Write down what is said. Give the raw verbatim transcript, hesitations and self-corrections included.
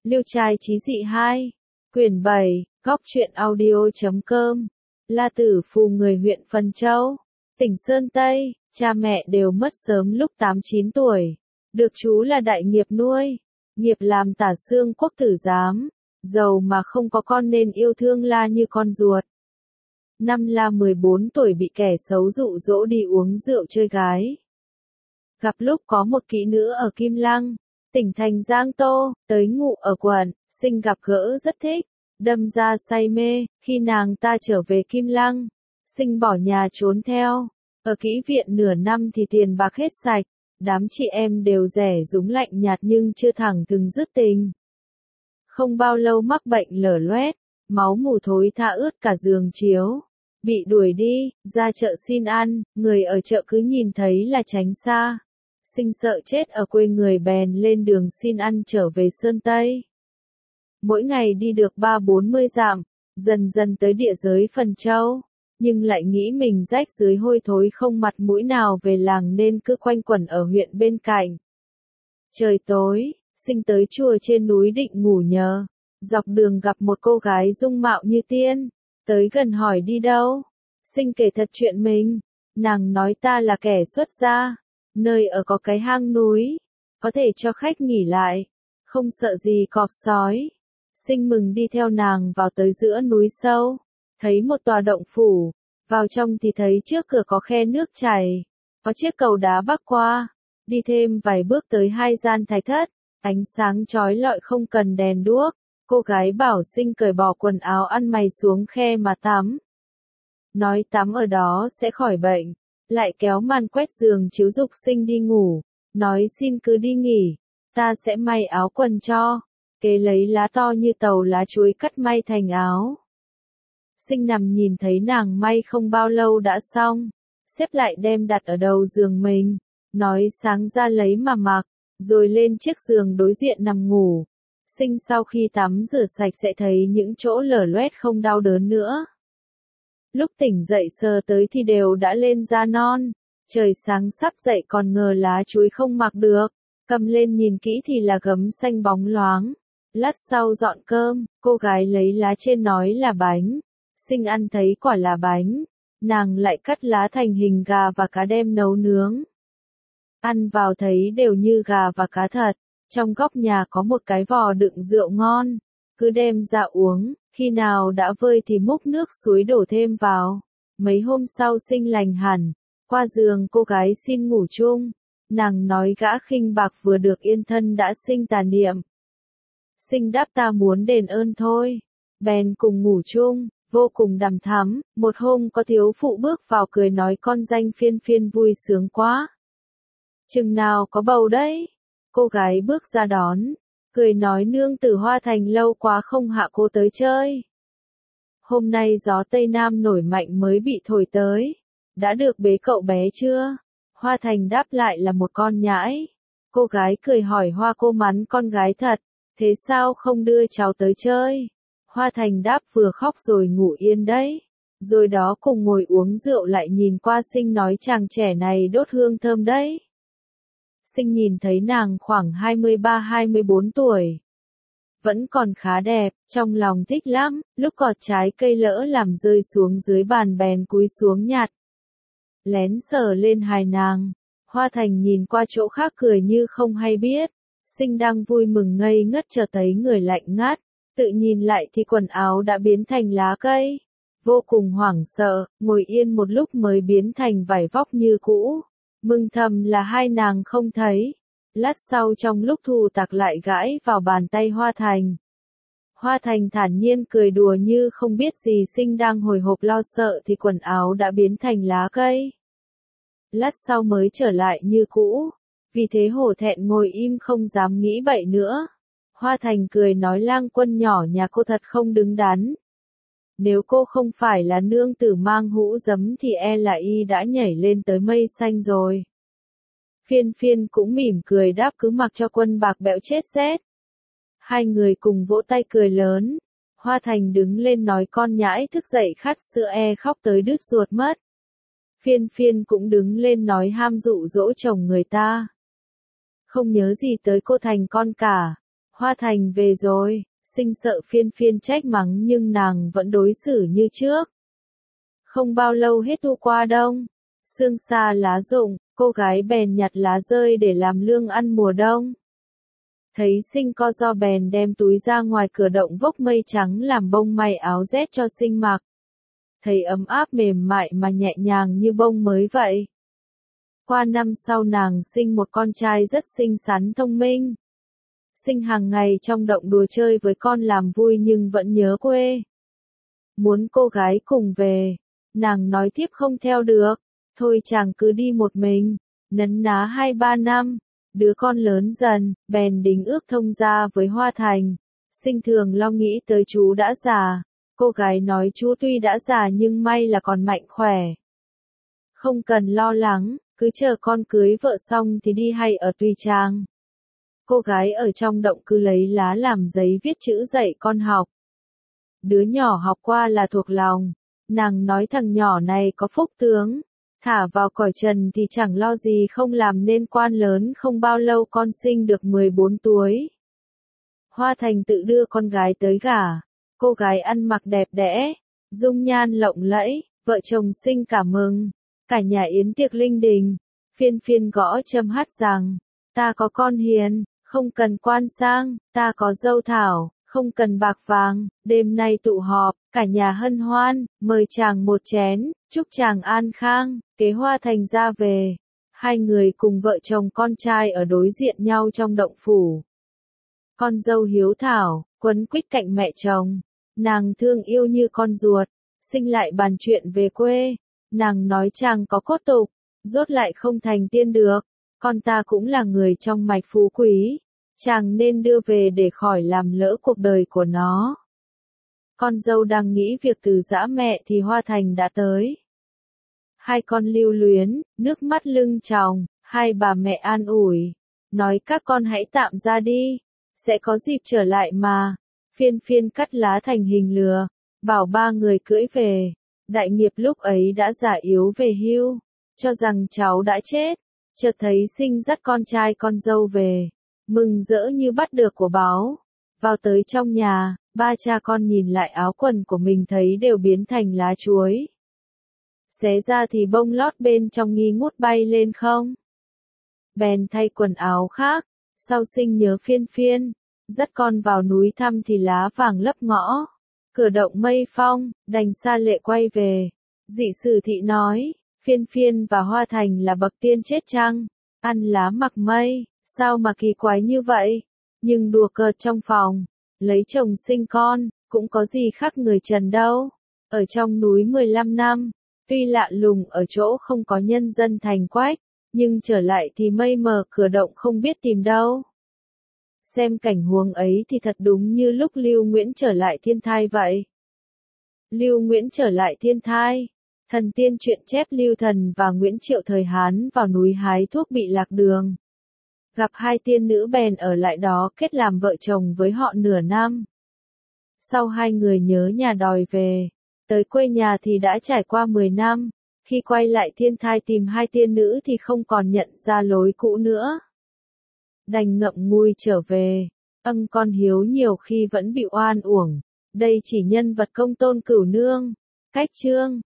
Liêu trai chí dị hai, quyển bảy, góc truyện audio.com, La Tử Phù người huyện Phần Châu, tỉnh Sơn Tây, cha mẹ đều mất sớm lúc tám chín tuổi, được chú là đại nghiệp nuôi, nghiệp làm tả xương quốc tử giám, giàu mà không có con nên yêu thương La như con ruột. Năm La mười bốn tuổi bị kẻ xấu dụ dỗ đi uống rượu chơi gái. Gặp lúc có một kỹ nữ ở Kim Lăng, tỉnh thành Giang Tô, tới ngụ ở quận, Sinh gặp gỡ rất thích, đâm ra say mê, khi nàng ta trở về Kim Lăng, Sinh bỏ nhà trốn theo, ở kỹ viện nửa năm thì tiền bạc hết sạch, đám chị em đều rẻ rúng lạnh nhạt nhưng chưa thẳng thừng dứt tình. Không bao lâu mắc bệnh lở loét, máu mù thối tha ướt cả giường chiếu, bị đuổi đi, ra chợ xin ăn, người ở chợ cứ nhìn thấy là tránh xa. Sinh sợ chết ở quê người bèn lên đường xin ăn trở về Sơn Tây. Mỗi ngày đi được ba bốn mươi dặm, dần dần tới địa giới Phần Châu, nhưng lại nghĩ mình rách dưới hôi thối không mặt mũi nào về làng nên cứ quanh quẩn ở huyện bên cạnh. Trời tối, Sinh tới chùa trên núi định ngủ nhờ, dọc đường gặp một cô gái dung mạo như tiên, tới gần hỏi đi đâu. Sinh kể thật chuyện mình, nàng nói ta là kẻ xuất gia, nơi ở có cái hang núi, có thể cho khách nghỉ lại, không sợ gì cọp sói. Sinh mừng đi theo nàng vào tới giữa núi sâu, thấy một tòa động phủ, vào trong thì thấy trước cửa có khe nước chảy, có chiếc cầu đá bắc qua, đi thêm vài bước tới hai gian thạch thất, ánh sáng chói lọi không cần đèn đuốc, cô gái bảo Sinh cởi bỏ quần áo ăn mày xuống khe mà tắm. Nói tắm ở đó sẽ khỏi bệnh, lại kéo màn quét giường chiếu dục Sinh đi ngủ, nói xin cứ đi nghỉ, ta sẽ may áo quần cho, kế lấy lá to như tàu lá chuối cắt may thành áo. Sinh nằm nhìn thấy nàng may không bao lâu đã xong, xếp lại đem đặt ở đầu giường mình, nói sáng ra lấy mà mặc, rồi lên chiếc giường đối diện nằm ngủ. Sinh sau khi tắm rửa sạch sẽ thấy những chỗ lở loét không đau đớn nữa. Lúc tỉnh dậy sờ tới thì đều đã lên da non, trời sáng sắp dậy còn ngờ lá chuối không mặc được, cầm lên nhìn kỹ thì là gấm xanh bóng loáng. Lát sau dọn cơm, cô gái lấy lá trên nói là bánh, Sinh ăn thấy quả là bánh, nàng lại cắt lá thành hình gà và cá đem nấu nướng. Ăn vào thấy đều như gà và cá thật, trong góc nhà có một cái vò đựng rượu ngon, cứ đem ra uống, khi nào đã vơi thì múc nước suối đổ thêm vào. Mấy hôm sau Sinh lành hẳn, qua giường cô gái xin ngủ chung, nàng nói gã khinh bạc vừa được yên thân đã sinh tà niệm. Sinh đáp ta muốn đền ơn thôi, bèn cùng ngủ chung, vô cùng đằm thắm. Một hôm có thiếu phụ bước vào cười nói con danh Phiên Phiên vui sướng quá. Chừng nào có bầu đấy? Cô gái bước ra đón, cười nói nương tử Hoa Thành lâu quá không hạ cô tới chơi. Hôm nay gió Tây Nam nổi mạnh mới bị thổi tới, đã được bế cậu bé chưa? Hoa Thành đáp lại là một con nhãi. Cô gái cười hỏi Hoa cô mắn con gái thật, thế sao không đưa cháu tới chơi? Hoa Thành đáp vừa khóc rồi ngủ yên đấy. Rồi đó cùng ngồi uống rượu lại nhìn qua Sinh nói chàng trẻ này đốt hương thơm đấy. Sinh nhìn thấy nàng khoảng hai mươi ba hai mươi bốn tuổi. Vẫn còn khá đẹp, trong lòng thích lắm, lúc cọt trái cây lỡ làm rơi xuống dưới bàn bèn cúi xuống nhặt. Lén sờ lên hài nàng, Hoa Thành nhìn qua chỗ khác cười như không hay biết. Sinh đang vui mừng ngây ngất chợt thấy người lạnh ngắt, tự nhìn lại thì quần áo đã biến thành lá cây. Vô cùng hoảng sợ, ngồi yên một lúc mới biến thành vải vóc như cũ. Mừng thầm là hai nàng không thấy. Lát sau trong lúc thu tặc lại gãi vào bàn tay Hoa Thành. Hoa Thành thản nhiên cười đùa như không biết gì. Sinh đang hồi hộp lo sợ thì quần áo đã biến thành lá cây. Lát sau mới trở lại như cũ, vì thế hổ thẹn ngồi im không dám nghĩ bậy nữa. Hoa Thành cười nói lang quân nhỏ nhà cô thật không đứng đắn. Nếu cô không phải là nương tử mang hũ giấm thì e là y đã nhảy lên tới mây xanh rồi. Phiên Phiên cũng mỉm cười đáp cứ mặc cho quân bạc bẽo chết rét. Hai người cùng vỗ tay cười lớn. Hoa Thành đứng lên nói con nhãi thức dậy khát sữa e khóc tới đứt ruột mất. Phiên Phiên cũng đứng lên nói ham dụ dỗ chồng người ta. Không nhớ gì tới cô Thành con cả. Hoa Thành về rồi, Sinh sợ Phiên Phiên trách mắng nhưng nàng vẫn đối xử như trước. Không bao lâu hết thu qua đông, sương xa lá rụng, cô gái bèn nhặt lá rơi để làm lương ăn mùa đông. Thấy Sinh co ro bèn đem túi ra ngoài cửa động vốc mây trắng làm bông may áo rét cho Sinh mặc. Thấy ấm áp mềm mại mà nhẹ nhàng như bông mới vậy. Qua năm sau nàng sinh một con trai rất xinh xắn thông minh. Sinh hàng ngày trong động đùa chơi với con làm vui nhưng vẫn nhớ quê. Muốn cô gái cùng về, nàng nói tiếp không theo được, thôi chàng cứ đi một mình, nấn ná hai ba năm, đứa con lớn dần, bèn đính ước thông gia với Hoa Thành. Sinh thường lo nghĩ tới chú đã già, cô gái nói chú tuy đã già nhưng may là còn mạnh khỏe. Không cần lo lắng, cứ chờ con cưới vợ xong thì đi hay ở tùy chàng. Cô gái ở trong động cứ lấy lá làm giấy viết chữ dạy con học. Đứa nhỏ học qua là thuộc lòng, nàng nói thằng nhỏ này có phúc tướng, thả vào cõi trần thì chẳng lo gì không làm nên quan lớn. Không bao lâu con sinh được mười bốn tuổi. Hoa Thành tự đưa con gái tới gả, cô gái ăn mặc đẹp đẽ, dung nhan lộng lẫy, vợ chồng Sinh cảm mừng, cả nhà yến tiệc linh đình. Phiên Phiên gõ châm hát rằng, ta có con hiền, không cần quan sang, ta có dâu thảo, không cần bạc vàng, đêm nay tụ họp, cả nhà hân hoan, mời chàng một chén, chúc chàng an khang. Kế Hoa Thành ra về, hai người cùng vợ chồng con trai ở đối diện nhau trong động phủ. Con dâu hiếu thảo, quấn quýt cạnh mẹ chồng, nàng thương yêu như con ruột. Sinh lại bàn chuyện về quê, nàng nói chàng có cốt tục, rốt lại không thành tiên được, con ta cũng là người trong mạch phú quý, chàng nên đưa về để khỏi làm lỡ cuộc đời của nó. Con dâu đang nghĩ việc từ giã mẹ thì Hoa Thành đã tới. Hai con lưu luyến, nước mắt lưng tròng, hai bà mẹ an ủi, nói các con hãy tạm ra đi, sẽ có dịp trở lại mà. Phiên Phiên cắt lá thành hình lừa, bảo ba người cưỡi về. Đại nghiệp lúc ấy đã già yếu về hưu, cho rằng cháu đã chết, chợt thấy Sinh dắt con trai con dâu về, mừng rỡ như bắt được của báu. Vào tới trong nhà, ba cha con nhìn lại áo quần của mình thấy đều biến thành lá chuối. Xé ra thì bông lót bên trong nghi ngút bay lên không. Bèn thay quần áo khác, sau Sinh nhớ Phiên Phiên, dắt con vào núi thăm thì lá vàng lấp ngõ. Cửa động mây phong, đành xa lệ quay về. Dị Sử Thị nói, Phiên Phiên và Hoa Thành là bậc tiên chết chăng? Ăn lá mặc mây, sao mà kỳ quái như vậy? Nhưng đùa cợt trong phòng, lấy chồng sinh con, cũng có gì khác người trần đâu. Ở trong núi mười lăm năm, tuy lạ lùng ở chỗ không có nhân dân thành quách, nhưng trở lại thì mây mờ cửa động không biết tìm đâu. Xem cảnh huống ấy thì thật đúng như lúc Lưu Nguyễn trở lại thiên thai vậy. Lưu Nguyễn trở lại thiên thai, thần tiên truyện chép Lưu Thần và Nguyễn Triệu thời Hán vào núi hái thuốc bị lạc đường. Gặp hai tiên nữ bèn ở lại đó kết làm vợ chồng với họ nửa năm. Sau hai người nhớ nhà đòi về, tới quê nhà thì đã trải qua mười năm, khi quay lại thiên thai tìm hai tiên nữ thì không còn nhận ra lối cũ nữa. Đành ngậm ngùi trở về, âng con hiếu nhiều khi vẫn bị oan uổng, đây chỉ nhân vật công tôn Cửu Nương. Cách chương